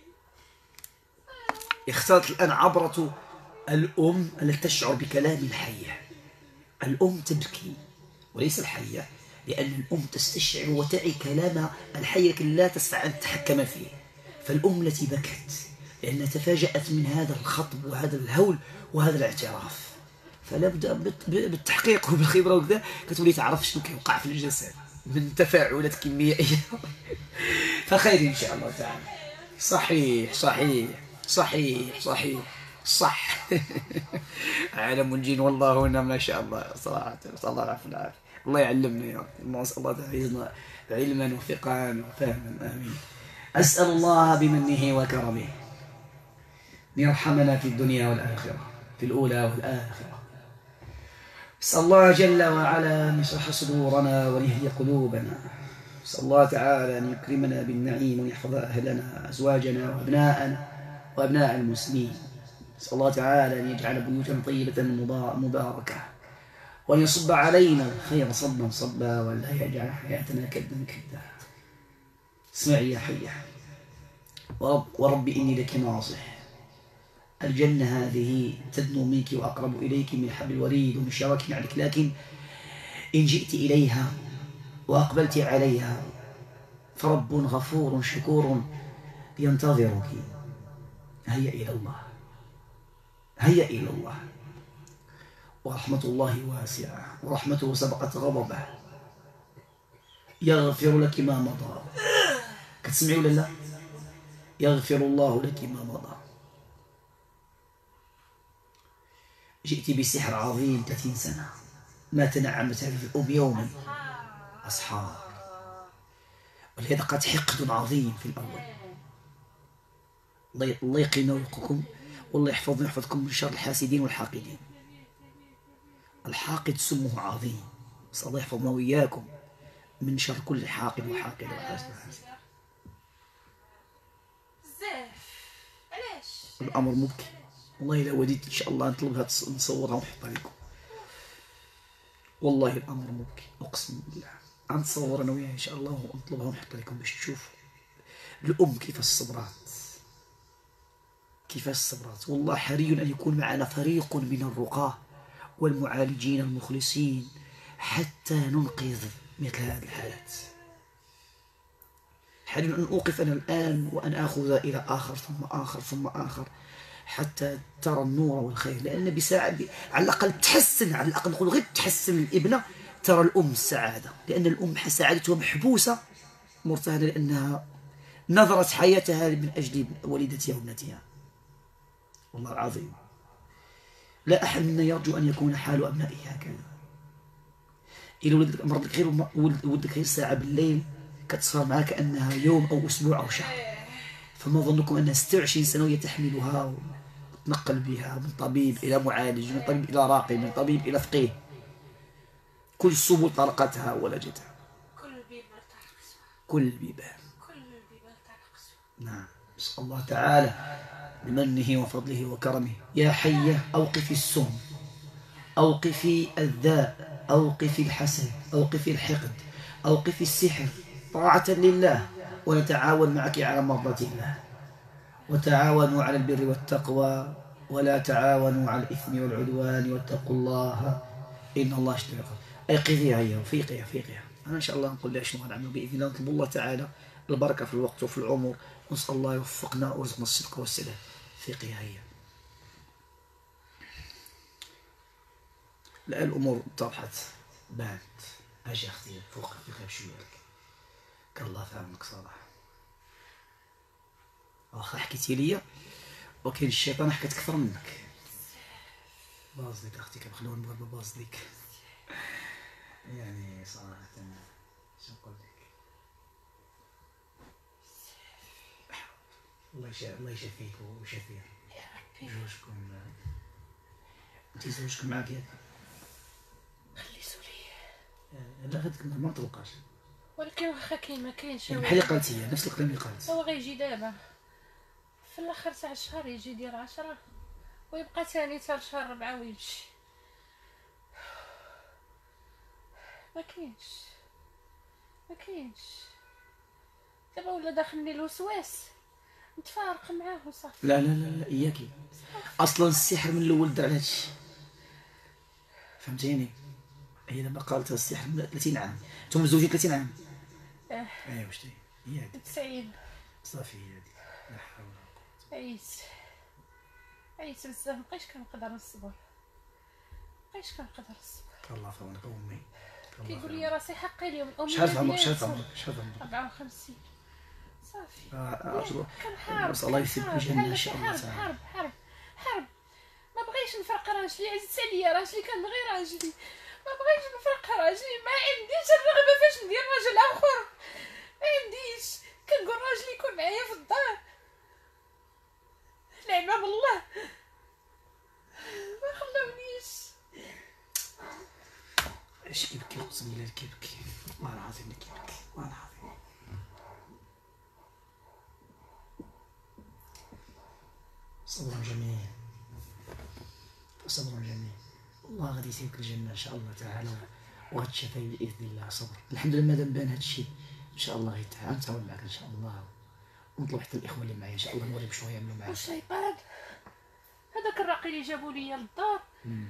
اختارت الان عبرة الام التي تشعر بكلام الحيه. الام تبكي وليس الحيه، لأن الأم تستشعر وتعي كلام الحي لكن لا تستطيع أن تتحكم فيه. فالأم التي بكت لأنها تفاجأت من هذا الخطب وهذا الهول وهذا الاعتراف، فلا بد بت- بالتحقيق وبالخبره وكذا كتولي تعرف شنو كيوقع في الجسد من تفاعلات كيميائيه. فخير ان شاء الله تعالى. صحيح صحيح صحيح صحيح صح. عالم الجن والله هنا ما شاء الله صراحه، نسال الله العافيه والعافيه. الله يعلمنا يا رب، الله نسال الله تعالى يزيدنا علما وفقها وفهما. امين. اسال الله بمنه وكرمه ان يرحمنا في الدنيا والاخره، في الاولى والاخره. اسال الله جل وعلا ان يشرح صدورنا ويهدي قلوبنا. نسأل الله تعالى أن يكرمنا بالنعيم وأن يحفظ أهلنا أزواجنا وأبناءنا وأبناء المسلمين. نسأل الله تعالى أن يجعل بيوتنا طيبة مباركة، وأن يصب علينا الخير صبا صبا، وأن لا يجعل حياتنا كدا كدا. اسمعي يا حية، ورب ورب إني لك ناصح. الجنة هذه تدنو منك وأقرب إليك من حبل الوريد ومن شراك نعلك، لكن إن جئت إليها وأقبلت عليها فرب غفور شكور ينتظرك. هيا إلى الله، هيا إلى الله. ورحمة الله واسعة، ورحمته سبقت غضبه. يغفر لك ما مضى. كتسمعي ولا لا؟ يغفر الله لك ما مضى. جئت بسحر عظيم ثلاثين سنة ما تنعمت في الأم يوما. أصحاب، ولهذا قد حقد عظيم في الأول. الله يقينا ويقكم، والله يحفظنا ويحفظكم من شر الحاسدين والحاقدين. الحاقد سمه عظيم، نسأل الله يحفظنا وإياكم من شر كل حاقد وحاقد وحاسد. بزاف علاش الأمر مبكي والله. إذا وديت إن شاء الله نطلبها نصورها ونحطها لكم. والله الأمر مبكي أقسم بالله. نصور أنا وياها إن شاء الله ونطلبها ونحطها لكم باش تشوفوا الأم كيف الصبرات، كيف الصبرات. والله حري أن يكون معنا فريق من الرقاة والمعالجين المخلصين حتى ننقذ مثل هذه الحالات. حري أن أوقف أنا الآن وأن أخذ إلى آخر ثم آخر ثم آخر حتى ترى النور والخير. لأن بساعة على الأقل تحسن، على الأقل نقول غير تحسن الابنة، ترى الأم السعادة. لأن الأم سعادتها محبوسة مرتهنة، لأنها نظرت حياتها من أجل والدتها وابنتها. والله العظيم لا أحد منا يرجو أن يكون حال أبنائه هكذا. إلى ولدك مرضك غير ولدك غير ساعة بالليل كتصار معها كأنها يوم أو أسبوع أو شهر. فما ظنكم أنها ستة وعشرين سنة وهي تحملها وتنقل بها من طبيب إلى معالج، من طبيب إلى راقي، من طبيب إلى فقيه. كل السبل طرقتها ولجتها، كل البيبان طرق. كل البيبان كل البيبان طرق. نعم. نسأل الله تعالى بمنه وفضله وكرمه. يا حية أوقفي السم، أوقفي الذاء، أوقفي الحسد، أوقفي الحقد، أوقفي السحر طاعة لله، ونتعاون معك على مرضاة الله. وتعاونوا على البر والتقوى ولا تعاونوا على الإثم والعدوان، واتقوا الله إن الله اشترى. أيقظيها هي وفيقيها فيقيها. أنا إن شاء الله نقول لها شنو غنعمل بإذن الله. نطلب الله تعالى البركة في الوقت وفي العمر، ونسأل الله يوفقنا ويرزقنا الصدق والسلام. فيقيها هي. لا الأمور اتضحت بانت. أجي أختي فوق فيقيها بشوية لك. كالله فهمك صراحة. واخا حكيتي لي وكاين الشيطان حكت أكثر منك. باز لك أختي كيف خلونا نبغى باز لك. يعني صراحة شو نقول لك. الله يشافيك، الله يشافيك ويشافيها. يا ربي. زوجكم انت زوجكم معاك ياك؟ خليتو لي. لا غير ما نطلقاش. ولكن واخا كاين ما كاينش. يعني بحال اللي قالت هي نفس الكلام اللي قالت. هو غيجي دابا في الاخر تاع الشهر، يجي يدير عشرة ويبقى ثاني تاع الشهر ربعة ويمشي. ما كاينش ما كاينش دابا ولا داخلني الوسواس نتفارق معاه وصافي. لا لا لا لا اياكي. اصلا السحر من الاول دار هادشي، فهمتيني؟ هي دابا قالت السحر من ثلاثين عام، انتم متزوجين ثلاثين عام. اه ايوا واش هي هادي تسعين. صافي هي هادي. لا حول ولا قوة. عييت عييت بزاف مبقيتش كنقدر نصبر. مابقيتش كنقدر الصبر. الله في عونك امي. كيقول لي راسي حقي اليوم الام. شحال عمرك شحال عمرك شحال عمرك؟ أربعة وخمسين. صافي اه كنحارب. بس الله يثبت الجنه ان شاء الله حرب تعالى. حرب حرب حرب. ما بغيتش نفرق راجلي، عزت عليا راجلي كنبغي راجلي، ما بغيتش نفرق راجلي، ما عنديش الرغبه فاش ندير راجل اخر، ما عنديش. كنقول راجلي يكون معايا في الدار، نعمه بالله ما خلاونيش. اش كيبكي اقسم بالله كيبكي والله العظيم كيبكي والله العظيم. صبر جميل صبر جميل والله غادي يسيبك الجنه ان شاء الله تعالى وغتشافي باذن الله. صبر الحمد لله مادام بان هادشي ان شاء الله غيتعاون نتعاون معاك ان شاء الله، ونطلب حتى الاخوه اللي معايا ان شاء الله نوريهم شنو يعملوا معاك. والشيطان هذاك الراقي اللي جابوا لي للدار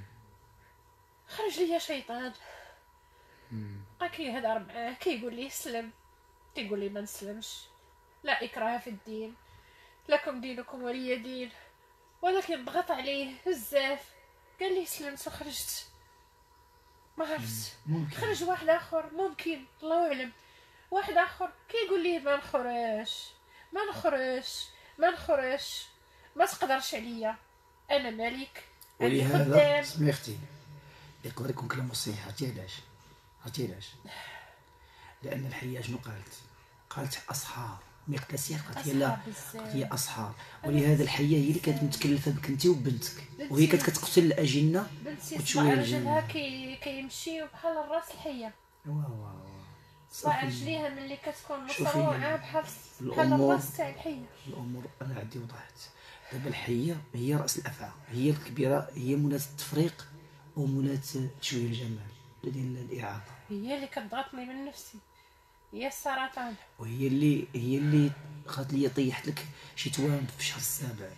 خرج ليا شيطان، بقى كيهضر معاه كيقول لي سلم، كيقول لي ما نسلمش، لا اكراه في الدين، لكم دينكم ولي دين. ولكن ضغط عليه بزاف، قال لي سلمت وخرجت. ما عرفت خرج واحد اخر ممكن الله اعلم، واحد اخر كيقول لي ما نخرجش ما نخرجش ما نخرجش، ما تقدرش عليا، انا ملك. ولهذا سمعي اختي يقدر يكون كلام صحيح. عرفتي علاش؟ عرفتي علاش؟ لان الحياه شنو قالت؟ قالت اصحاب ما قالت هي قالت هي لا قالت هي اصحاب. ولهذا الحيه هي اللي كانت متكلفه بك انت وبنتك، وهي كانت كتقتل الاجنه وتشويه رجلها كي كيمشي بحال الراس الحيه. واه واه صباع رجليها ملي كتكون مصروعه بحال بحال الراس تاع الحيه. الامور انا عندي وضحت. دابا الحيه هي راس الافعى، هي الكبيره، هي مولات التفريق ومولات تشويه الجمال ديال الاعاقه، هي اللي كتضغطني من نفسي، هي السرطان، وهي اللي هي اللي قالت لي طيحت لك شي توام في الشهر السابع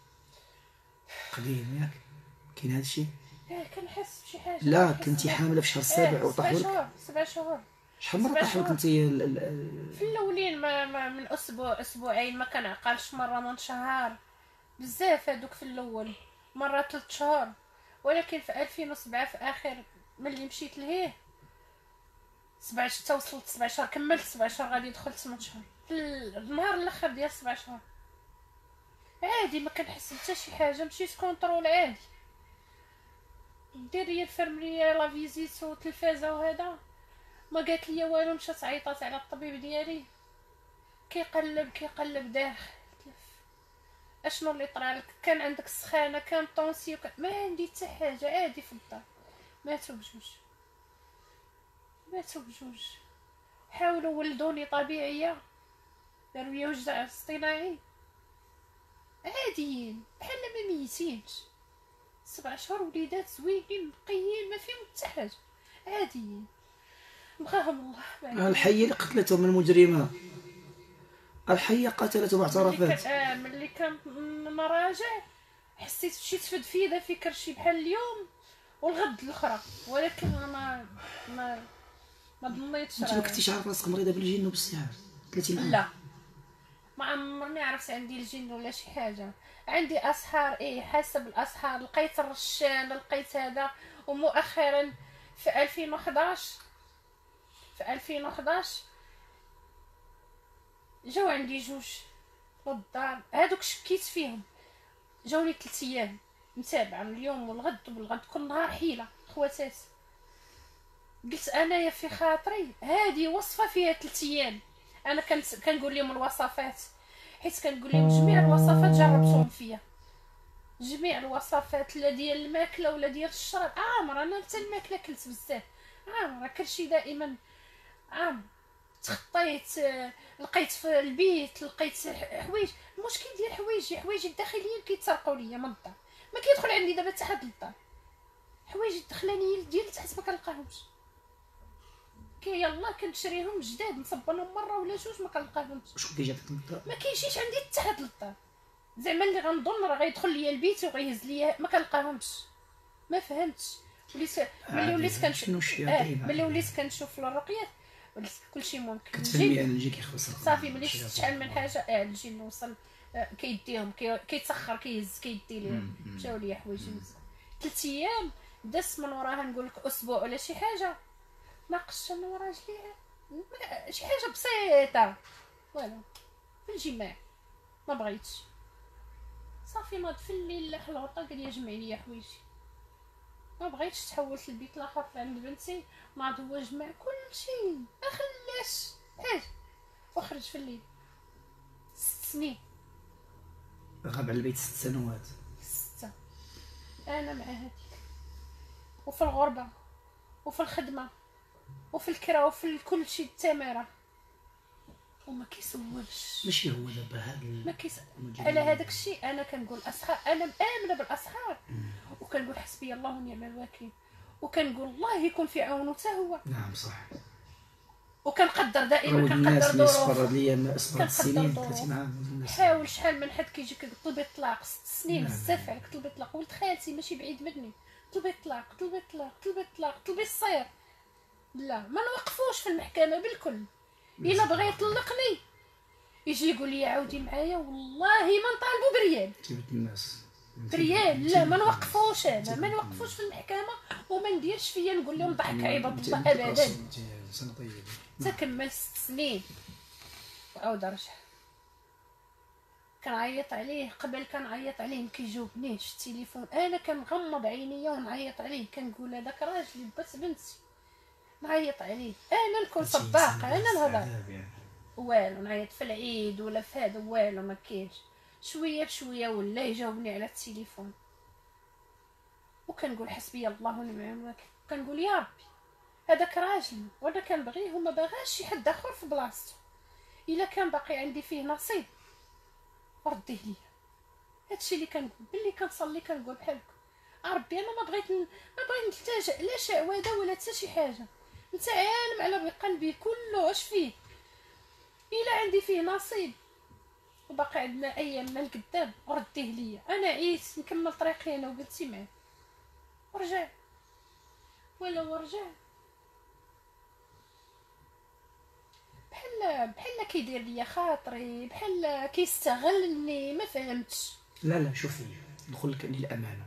قديم ياك. كاين هذا الشيء؟ اه كنحس بشي حاجه. لا كنتي حامله في الشهر السابع اه وطاحوا لك؟ سبع شهور سبع شهور. شحال مره طاحوا لك انت؟ في الاولين ما, ما من اسبوع اسبوعين ما كنعقلش، مره من شهر، بزاف هذوك في الاول، مره ثلاث شهور. ولكن في ألفين وسبعة في اخر ملي مشيت لهيه سبع حتى وصلت سبع شهور، كملت سبع شهور غادي ندخل ثمان شهور، النهار الاخر ديال سبع شهور عادي ما كنحس حتى شي حاجه. مشيت كونترول عادي، دير لي الفرمليه لا فيزيت والتلفازه وهذا، ما قالت لي والو. مشات عيطات على الطبيب ديالي كيقلب كيقلب داخل اشنو اللي طرالك، كان عندك سخانه، كان طونسيو، كان... ما عندي حتى حاجه، عادي في الدار. ماتوا بجوج ماتوا بجوج حاولوا ولدوني طبيعيه، داروا لي وجع اصطناعي، عاديين بحال ما ميتينش، سبع شهور وليدات زوينين نقيين ما فيهم حتى حاجه، عاديين بغاهم الله. الحيه اللي قتلتهم المجرمه، الحيه قتلته واعترفت. اه ملي كان مراجع حسيت بشي تفدفيده في كرشي بحال اليوم والغد الاخرى، ولكن ما ما ما ضنيتش. انت ما كنتيش عارف راسك مريضه بالجن وبالسحر ثلاثين عام؟ لا ما عمرني عرفت عندي الجن ولا شي حاجه. عندي اسحار ايه حاسه بالاسحار، لقيت الرشان لقيت هذا. ومؤخرا في ألفين وحداش في ألفين وحداش جاو عندي جوج للدار، هادوك شكيت فيهم، جاوني ثلاث ايام متابعه اليوم والغد وبالغد كل نهار حيله خواتات. قلت انايا في خاطري هذه وصفه فيها ثلاث ايام، انا كنت كنقول لهم الوصفات حيت كنقول لهم جميع الوصفات جربتهم فيا، جميع الوصفات لا ديال الماكله ولا ديال الشراب. عامر انا حتى الماكله كلت بزاف، عامر كلشي دائما عام. تخطيت لقيت في البيت لقيت حوايج، المشكل ديال حوايجي حوايجي الداخليين كيتسرقوا ليا من الدار، ما كيدخل عندي دابا حتى حد للدار، حوايجي الداخلانيين ديالي تحت ما كنلقاهمش، كي يلا كنشريهم جداد نصبنهم مره ولا جوج ما كنلقاهمش. شكون كيجي عندك للدار؟ ما كيجيش عندي حتى حد للدار، زعما اللي غنظن راه غيدخل ليا البيت وغيهز ليا ما كنلقاهمش. ما فهمتش وليت ملي وليت كنشوف اه ملي وليت كنشوف الرقيات كلشي ممكن. كتفهمي على الجي كيخسر صافي ملي شحال من حاجه اه الجن وصل اه كيديهم كيتسخر كيهز كيدي ليهم، مشاو ليا حوايج ثلاث ايام دس من وراها نقول لك اسبوع ولا شي حاجه، ناقشت انا وراجلي ما- شي حاجه بسيطه والو في الجماع، ما بغيتش صافي. ناض في الليل لاح الغطا قال لي جمع لي حوايجي، ما بغيتش. تحولت للبيت الاخر عند بنتي، ناض هو جمع كلشي ما خلاش حاجه وخرج في الليل. ست سنين غاب على البيت ست سنوات. ستة انا مع هذيك، وفي الغربه وفي الخدمه وفي الكرا وفي كل شيء التماره، وما كيسولش. ماشي هو دابا هاد ما كيس على هذاك الشيء. انا كنقول اسحار، انا مآمنه بالاسحار، وكنقول حسبي الله ونعم الوكيل، وكنقول الله يكون في عونه حتى هو. نعم صح. وكنقدر دائما، راهو كنقدر الناس اللي صبر ظروف، هاد الايام صبرت كنقدر سنين ظروف. بقيتي معاهم الناس. حاول شحال من حد كيجيك يطلب الطلاق ست سنين نعم. بزاف عليك طلبي الطلاق. ولد خالتي ماشي بعيد مني طلبي الطلاق، طلبي الطلاق، طلبي الطلاق، طلبي الصير. لا ما نوقفوش في المحكمه بالكل. الا بغى يطلقني يجي يقول لي عاودي معايا، والله ما نطالبو بريال. جبت الناس بريال لا، ما نوقفوش. انا ما نوقفوش في المحكمه، وما نديرش فيا نقول لهم ضحك عباد الله ابدا. سنه طيبه. تكمل ست سنين وعاود رجع. كنعيط عليه قبل، كنعيط عليه ما كيجاوبنيش التليفون، انا كنغمض عينيا ونعيط عليه، كنقول هذاك راجلي بس بنتي، نعيط عليه. انا نكون صداقه، انا نهضر والو، نعيط في العيد ولا في هذا والو ما كاينش. شويه بشويه ولا يجاوبني على التليفون، وكنقول حسبي الله ونعم الوكيل. كنقول يا ربي هذاك راجلي وانا كنبغيه وما باغاش شي حد اخر في بلاصتو، الا كان باقي عندي فيه نصيب رديه ليا. هادشي اللي كنقول، باللي كنصلي كنقول بحالكم ربي انا ما بغيت ما بغيت نلتجئ لا شعوذه ولا حتى شي حاجه، انت عالم على بقلبي كله اش فيه، الا عندي فيه نصيب وباقي عندنا ايامنا القدام رديه ليا. انا عييت نكمل طريقي انا وبنتي معاه. ورجع ولا ورجع بحال بحال كيدير ليا خاطري، بحال كيستغلني، ما فهمتش. لا لا شوفي، نقول لك للامانه،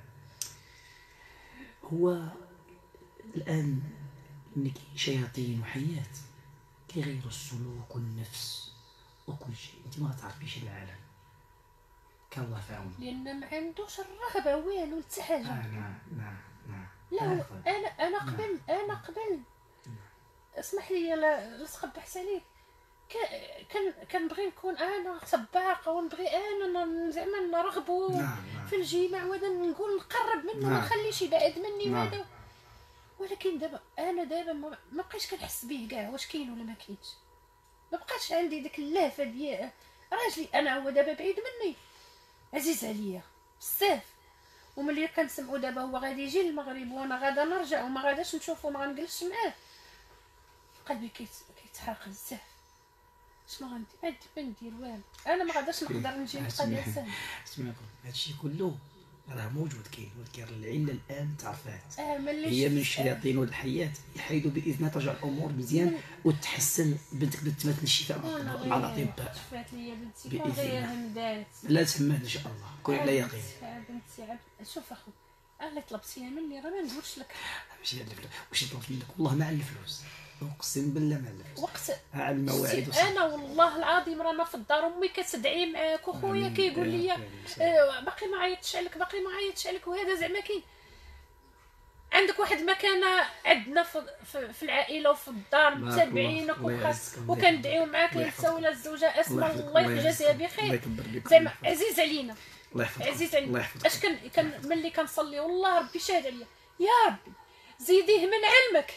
هو الان ملي كاين شياطين وحيات كيغيروا السلوك والنفس وكل شيء. انت ما تعرفيش العالم، كان الله في عونه، لان ما عندوش الرغبه والو حتى حاجه. آه نعم نعم نعم. لا هو انا انا قبل انا قبل اسمح لي لا نتقبح عليك، كان كنبغي نكون انا سباقه، ونبغي انا زعما نرغبو نعم نعم. في الجماع، وهذا نقول نقرب منه ما نعم. نخليش يبعد مني نعم. وهذا. ولكن دابا انا دابا ما ما بقيتش كنحس به كاع واش كاين ولا ما كاينش. ما بقاش عندي ديك اللهفه ديال راجلي. انا هو دابا بعيد مني عزيز عليا بزاف، وملي كنسمعوا دابا هو غادي يجي للمغرب وانا غادا نرجع وما غاداش نشوفو ما غنجلسش معاه، قلبي كيت كيتحرق بزاف. شنو غندير؟ ما عندي ما ندير والو. انا ما غاداش نقدر نجي نلقى ليا سهل. اسمعكم هادشي كله راه موجود كاين، ولكن العله الان تعرفات اه ملي هي من الشياطين والحيات. يحيدوا باذن الله ترجع الامور مزيان وتحسن. بنتك بتتمثل الشفاء مع الاطباء شفات ليا بنتي بإذن كون غير الله. همدات. لا تهمل ان شاء الله، كوني على يقين. بنتي عبد شوف اخو اللي طلبتيها مني راه ما نقولش لك ماشي على الفلوس، واش طلبت منك والله ما على الفلوس، اقسم بالله ما على الفلوس. وقت على المواعيد شتي انا والله العظيم رانا في الدار امي كتدعي معاك وخويا كيقول لي آه باقي ما عيطتش عليك باقي ما عيطتش عليك، وهذا زعما كاين عندك واحد المكانه عندنا في, في, في العائله وفي الدار متابعينك وخاص وكندعيو معاك يا السوله الزوجه اسماء الله يجازيها بخير، زعما عزيز علينا الله يحفظك عزيز علينا. اش كان كان ملي كنصلي والله ربي شاهد عليا، يا ربي زيديه من علمك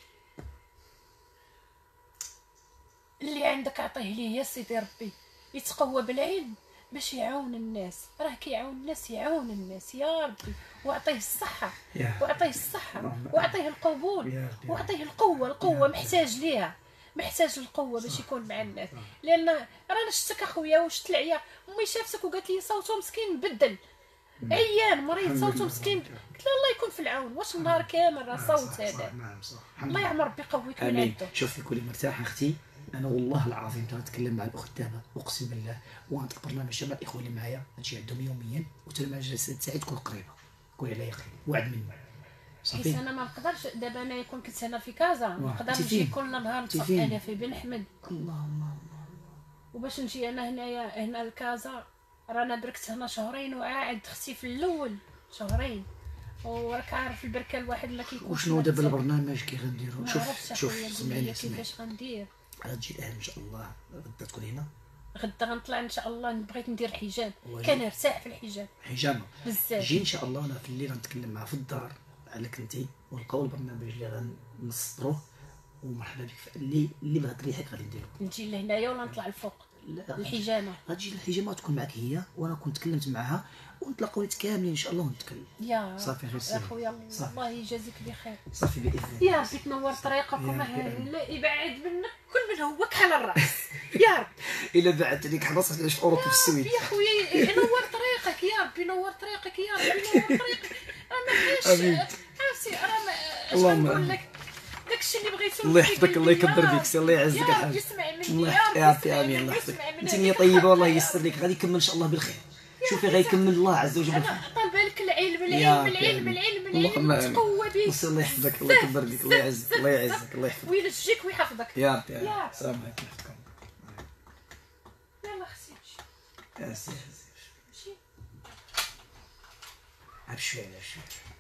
اللي عندك عطيه ليه يا سيدي ربي، يتقوى بالعلم باش يعاون الناس. راه كيعاون الناس يعاون الناس يا ربي، واعطيه الصحه واعطيه الصحه واعطيه القبول واعطيه القوه. القوه محتاج ليها، محتاج القوه باش يكون مع الناس. لان رانا شفتك اخويا وشت العيا، امي شافتك وقالت لي صوته مسكين بدل عيان مريض صوته مسكين، قلت لها الله يكون في العون. واش النهار كامل راه صوت هذا؟ الله يعمر ربي يقويك من عنده. شوفي كوني مرتاحه اختي. انا والله العظيم تنتكلم مع الاخت دابا اقسم بالله، وغنطلق برنامج شباب الاخوه اللي معايا هادشي عندهم يوميا، وتما الجلسات تاعي تكون قريبه، كوني على يقين، وعد مني حيت انا ما نقدرش دابا انا يكون كنت هنا في كازا نقدر انت نجي فين؟ كل نهار انت نتصل فين؟ انا في بن حمد. اللهم وباش نجي انا هنايا هنا لكازا رانا بركت هنا شهرين وعاعد اختي في الاول شهرين. وراك عارف البركه الواحد ما كيكونش. وشنو دابا البرنامج كي غنديرو؟ شوف شوف شوف سمعني سمعني سمعني كيفاش غندير. غتجي الان ان شاء الله غدا تكون هنا غدا غنطلع ان شاء الله. بغيت ندير حجاب وي. كنرتاح في الحجاب حجامه بزاف. جي ان شاء الله انا في الليل غنتكلم معها في الدار عليك انت ونلقاو البرنامج اللي غنصدروه ومرحبا بك اللي اللي بغات تريحك غادي نديرو. نجي لهنايا ولا نطلع الفوق لا الحجامه. غتجي الحجامه تكون معك هي وانا كنت تكلمت معها ونتلاقاو نتكاملين ان شاء الله ونتكلم. يا صافي غير يا سير خويا صافي. الله يجازيك بخير. صافي باذن الله. يا ربي تنور طريقك يا وما ربي. لا يبعد منك كل من هو كحل الراس. يا ربي الا بعثت عليك حرصت علاش في اوروبا في السويد. يا خويا نور طريقك يا ربي نور طريقك يا ربي نور طريقك. راه ما فيهاش آمين. عرفتي راه ما اش اللهم نقول آمين. لك داكشي اللي بغيتو الله يحفظك الله يكبر يا فيك سي الله يعزك يا الحاج. ربي اسمع مني الله يا يحفظك ربي يا اسمع امين مني الله يحفظك. واسمع من انت هذيك نيه طيبه والله الحلقة. ييسر لك غادي يكمل ان شاء الله بالخير. شوفي غيكمل الله عز وجل بالخير. انا طالبه لك العلم يا العلم ربي العلم آمين. العلم اللهم العلم آمين. تقوى به. بس الله يحفظك الله يكبر فيك الله يعزك الله يعزك الله يحفظك. وينجيك ويحفظك. يا ربي يا يا ربي. رب. السلام عليكم يحفظكم. يلا خصني نمشي. يا سيدي نمشي. بشويه بشويه.